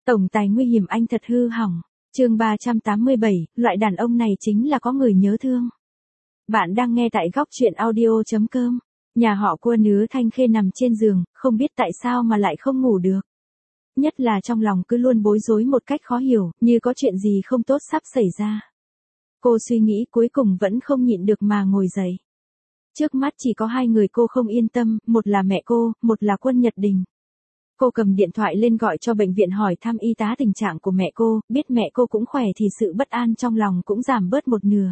Tổng tài nguy hiểm anh thật hư hỏng. Chương 387, loại đàn ông này chính là có người nhớ thương. Bạn đang nghe tại góc truyện audio.com. Nhà họ Quân Hứa Thanh Khê nằm trên giường, không biết tại sao mà lại không ngủ được. Nhất là trong lòng cứ luôn bối rối một cách khó hiểu, như có chuyện gì không tốt sắp xảy ra. Cô suy nghĩ cuối cùng vẫn không nhịn được mà ngồi dậy. Trước mắt chỉ có hai người cô không yên tâm, một là mẹ cô, một là Quân Nhật Đình. Cô cầm điện thoại lên gọi cho bệnh viện hỏi thăm y tá tình trạng của mẹ cô, biết mẹ cô cũng khỏe thì sự bất an trong lòng cũng giảm bớt một nửa.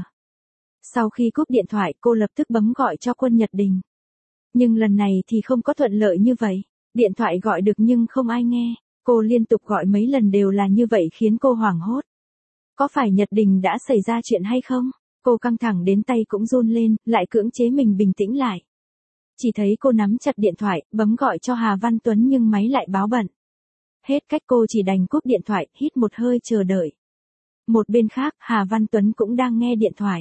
Sau khi cúp điện thoại cô lập tức bấm gọi cho Quân Nhật Đình. Nhưng lần này thì không có thuận lợi như vậy. Điện thoại gọi được nhưng không ai nghe. Cô liên tục gọi mấy lần đều là như vậy khiến cô hoảng hốt. Có phải Nhật Đình đã xảy ra chuyện hay không? Cô căng thẳng đến tay cũng run lên, lại cưỡng chế mình bình tĩnh lại. Chỉ thấy cô nắm chặt điện thoại, bấm gọi cho Hà Văn Tuấn nhưng máy lại báo bận. Hết cách cô chỉ đành cúp điện thoại, hít một hơi chờ đợi. Một bên khác, Hà Văn Tuấn cũng đang nghe điện thoại.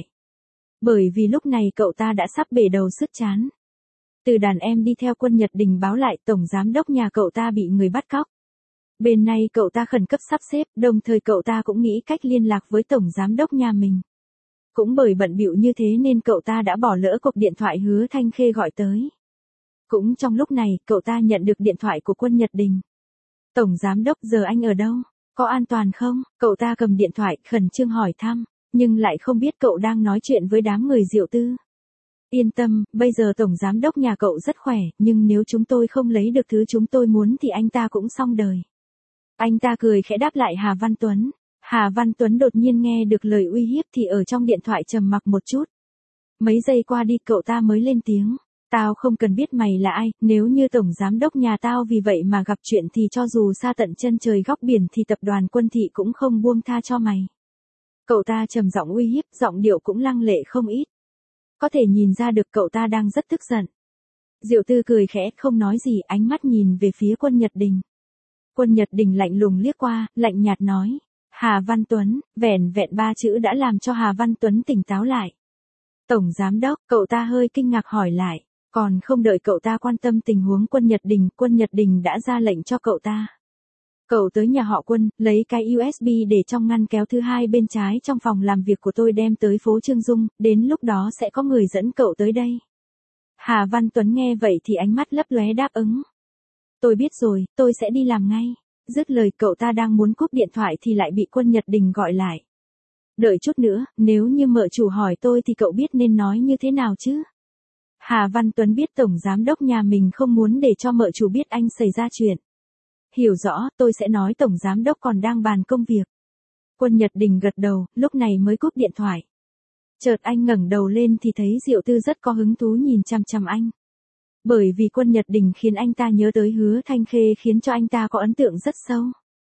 Bởi vì lúc này cậu ta đã sắp bể đầu sứt trán. Từ đàn em đi theo Quân Nhật Đình báo lại tổng giám đốc nhà cậu ta bị người bắt cóc. Bên này cậu ta khẩn cấp sắp xếp, đồng thời cậu ta cũng nghĩ cách liên lạc với tổng giám đốc nhà mình. Cũng bởi bận bịu như thế nên cậu ta đã bỏ lỡ cuộc điện thoại Hứa Thanh Khê gọi tới. Cũng trong lúc này, cậu ta nhận được điện thoại của Quân Nhật Đình. Tổng giám đốc, giờ anh ở đâu? Có an toàn không? Cậu ta cầm điện thoại, khẩn trương hỏi thăm, nhưng lại không biết cậu đang nói chuyện với đám người Diệu Tư. Yên tâm, bây giờ tổng giám đốc nhà cậu rất khỏe, nhưng nếu chúng tôi không lấy được thứ chúng tôi muốn thì anh ta cũng xong đời. Anh ta cười khẽ đáp lại Hà Văn Tuấn. Hà Văn Tuấn đột nhiên nghe được lời uy hiếp thì ở trong điện thoại trầm mặc một chút. Mấy giây qua đi cậu ta mới lên tiếng. Tao không cần biết mày là ai, nếu như tổng giám đốc nhà tao vì vậy mà gặp chuyện thì cho dù xa tận chân trời góc biển thì tập đoàn Quân Thị cũng không buông tha cho mày. Cậu ta trầm giọng uy hiếp, giọng điệu cũng lăng lệ không ít. Có thể nhìn ra được cậu ta đang rất tức giận. Diệu Tư cười khẽ không nói gì, ánh mắt nhìn về phía Quân Nhật Đình. Quân Nhật Đình lạnh lùng liếc qua, lạnh nhạt nói. Hà Văn Tuấn, vẻn vẹn 3 chữ đã làm cho Hà Văn Tuấn tỉnh táo lại. Tổng giám đốc, cậu ta hơi kinh ngạc hỏi lại. Còn không đợi cậu ta quan tâm tình huống Quân Nhật Đình đã ra lệnh cho cậu ta. Cậu tới nhà họ Quân, lấy cái USB để trong ngăn kéo thứ hai bên trái trong phòng làm việc của tôi đem tới phố Trương Dung, đến lúc đó sẽ có người dẫn cậu tới đây. Hà Văn Tuấn nghe vậy thì ánh mắt lấp lóe đáp ứng. Tôi biết rồi, tôi sẽ đi làm ngay. Dứt lời cậu ta đang muốn cúp điện thoại thì lại bị Quân Nhật Đình gọi lại. Đợi chút nữa, nếu như mợ chủ hỏi tôi thì cậu biết nên nói như thế nào chứ? Hà Văn Tuấn biết tổng giám đốc nhà mình không muốn để cho mợ chủ biết anh xảy ra chuyện. Hiểu rõ, tôi sẽ nói tổng giám đốc còn đang bàn công việc. Quân Nhật Đình gật đầu, lúc này mới cúp điện thoại. Chợt anh ngẩng đầu lên thì thấy Diệu Tư rất có hứng thú nhìn chằm chằm anh. Bởi vì Quân Nhật Đình khiến anh ta nhớ tới Hứa Thanh Khê khiến cho anh ta có ấn tượng rất sâu.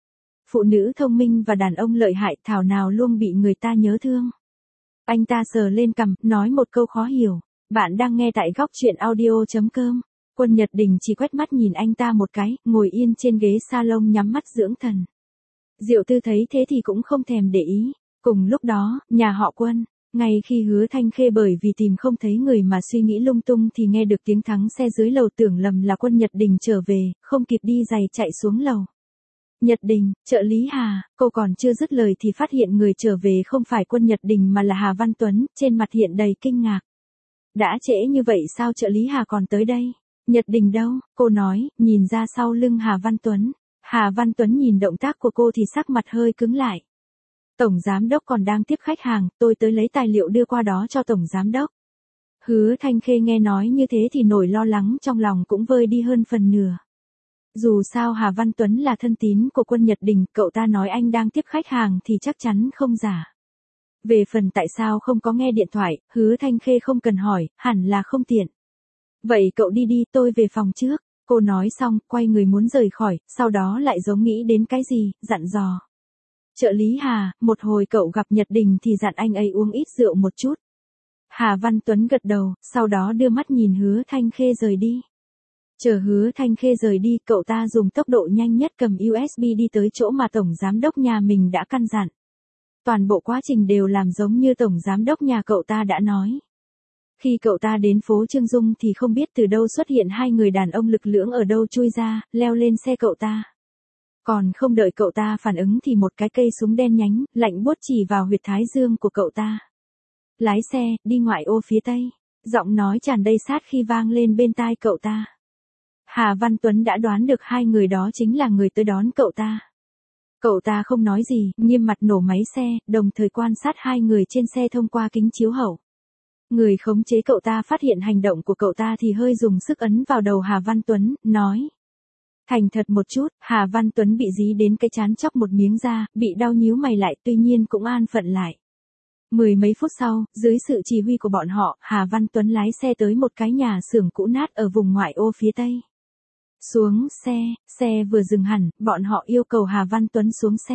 Phụ nữ thông minh và đàn ông lợi hại thảo nào luôn bị người ta nhớ thương. Anh ta sờ lên cằm, nói một câu khó hiểu. Bạn đang nghe tại góc truyện audio.com. Quân Nhật Đình chỉ quét mắt nhìn anh ta một cái, ngồi yên trên ghế salon nhắm mắt dưỡng thần. Diệu Tư thấy thế thì cũng không thèm để ý. Cùng lúc đó, nhà họ Quân, ngay khi Hứa Thanh Khê bởi vì tìm không thấy người mà suy nghĩ lung tung thì nghe được tiếng thắng xe dưới lầu tưởng lầm là Quân Nhật Đình trở về, không kịp đi giày chạy xuống lầu. Nhật Đình, trợ lý Hà, cô còn chưa dứt lời thì phát hiện người trở về không phải Quân Nhật Đình mà là Hà Văn Tuấn, trên mặt hiện đầy kinh ngạc. Đã trễ như vậy sao trợ lý Hà còn tới đây? Nhật Đình đâu? Cô nói, nhìn ra sau lưng Hà Văn Tuấn. Hà Văn Tuấn nhìn động tác của cô thì sắc mặt hơi cứng lại. Tổng giám đốc còn đang tiếp khách hàng, tôi tới lấy tài liệu đưa qua đó cho tổng giám đốc. Hứa Thanh Khê nghe nói như thế thì nỗi lo lắng trong lòng cũng vơi đi hơn phần nửa. Dù sao Hà Văn Tuấn là thân tín của Quân Nhật Đình, cậu ta nói anh đang tiếp khách hàng thì chắc chắn không giả. Về phần tại sao không có nghe điện thoại, Hứa Thanh Khê không cần hỏi, hẳn là không tiện. Vậy cậu đi đi, tôi về phòng trước. Cô nói xong, quay người muốn rời khỏi, sau đó lại giống nghĩ đến cái gì, dặn dò. Trợ lý Hà, một hồi cậu gặp Nhật Đình thì dặn anh ấy uống ít rượu một chút. Hà Văn Tuấn gật đầu, sau đó đưa mắt nhìn Hứa Thanh Khê rời đi. Chờ Hứa Thanh Khê rời đi, cậu ta dùng tốc độ nhanh nhất cầm USB đi tới chỗ mà tổng giám đốc nhà mình đã căn dặn. Toàn bộ quá trình đều làm giống như tổng giám đốc nhà cậu ta đã nói. Khi cậu ta đến phố Trương Dung thì không biết từ đâu xuất hiện hai người đàn ông lực lưỡng ở đâu chui ra, leo lên xe cậu ta. Còn không đợi cậu ta phản ứng thì một cái cây súng đen nhánh, lạnh buốt chỉ vào huyệt thái dương của cậu ta. Lái xe, đi ngoại ô phía tây. Giọng nói tràn đầy sát khi vang lên bên tai cậu ta. Hà Văn Tuấn đã đoán được hai người đó chính là người tới đón cậu ta. Cậu ta không nói gì, nghiêm mặt nổ máy xe, đồng thời quan sát hai người trên xe thông qua kính chiếu hậu. Người khống chế cậu ta phát hiện hành động của cậu ta thì hơi dùng sức ấn vào đầu Hà Văn Tuấn, nói. Thành thật một chút, Hà Văn Tuấn bị dí đến cái trán chóc một miếng da, bị đau nhíu mày lại tuy nhiên cũng an phận lại. Mười mấy phút sau, dưới sự chỉ huy của bọn họ, Hà Văn Tuấn lái xe tới một cái nhà xưởng cũ nát ở vùng ngoại ô phía tây. Xuống xe vừa dừng hẳn, bọn họ yêu cầu Hà Văn Tuấn xuống xe.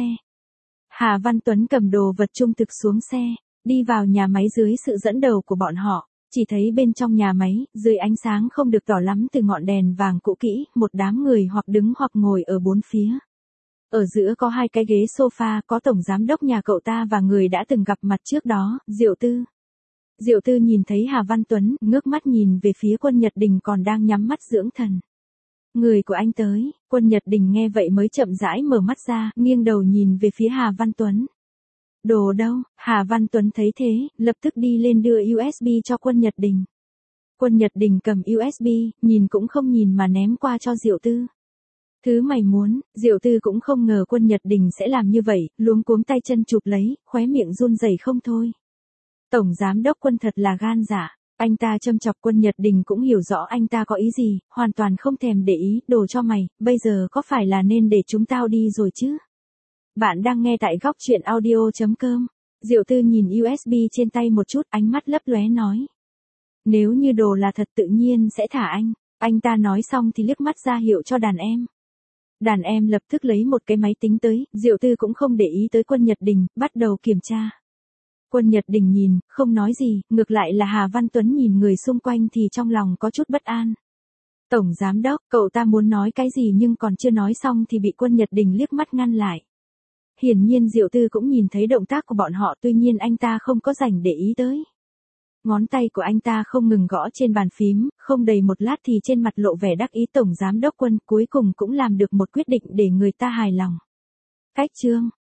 Hà Văn Tuấn cầm đồ vật trung thực xuống xe, đi vào nhà máy dưới sự dẫn đầu của bọn họ, chỉ thấy bên trong nhà máy, dưới ánh sáng không được tỏ lắm từ ngọn đèn vàng cũ kỹ, một đám người hoặc đứng hoặc ngồi ở bốn phía. Ở giữa có hai cái ghế sofa, có tổng giám đốc nhà cậu ta và người đã từng gặp mặt trước đó, Diệu Tư. Diệu Tư nhìn thấy Hà Văn Tuấn, ngước mắt nhìn về phía Quân Nhật Đình còn đang nhắm mắt dưỡng thần. Người của anh tới, Quân Nhật Đình nghe vậy mới chậm rãi mở mắt ra, nghiêng đầu nhìn về phía Hà Văn Tuấn. Đồ đâu? Hà Văn Tuấn thấy thế, lập tức đi lên đưa USB cho Quân Nhật Đình. Quân Nhật Đình cầm USB, nhìn cũng không nhìn mà ném qua cho Diệu Tư. Thứ mày muốn, Diệu Tư cũng không ngờ Quân Nhật Đình sẽ làm như vậy, luống cuống tay chân chụp lấy, khóe miệng run rẩy không thôi. Tổng giám đốc Quân thật là gan dạ. Anh ta châm chọc Quân Nhật Đình cũng hiểu rõ anh ta có ý gì, hoàn toàn không thèm để ý, đồ cho mày, bây giờ có phải là nên để chúng tao đi rồi chứ? Bạn đang nghe tại góc truyện audio.com. Diệu Tư nhìn USB trên tay một chút, ánh mắt lấp lóe nói. Nếu như đồ là thật tự nhiên sẽ thả anh. Anh ta nói xong thì liếc mắt ra hiệu cho đàn em. Đàn em lập tức lấy một cái máy tính tới, Diệu Tư cũng không để ý tới Quân Nhật Đình, bắt đầu kiểm tra. Quân Nhật Đình nhìn, không nói gì, ngược lại là Hà Văn Tuấn nhìn người xung quanh thì trong lòng có chút bất an. Tổng giám đốc, cậu ta muốn nói cái gì nhưng còn chưa nói xong thì bị Quân Nhật Đình liếc mắt ngăn lại. Hiển nhiên Diệu Tư cũng nhìn thấy động tác của bọn họ tuy nhiên anh ta không có rảnh để ý tới. Ngón tay của anh ta không ngừng gõ trên bàn phím, không đầy một lát thì trên mặt lộ vẻ đắc ý Tổng giám đốc Quân cuối cùng cũng làm được một quyết định để người ta hài lòng. Cách chương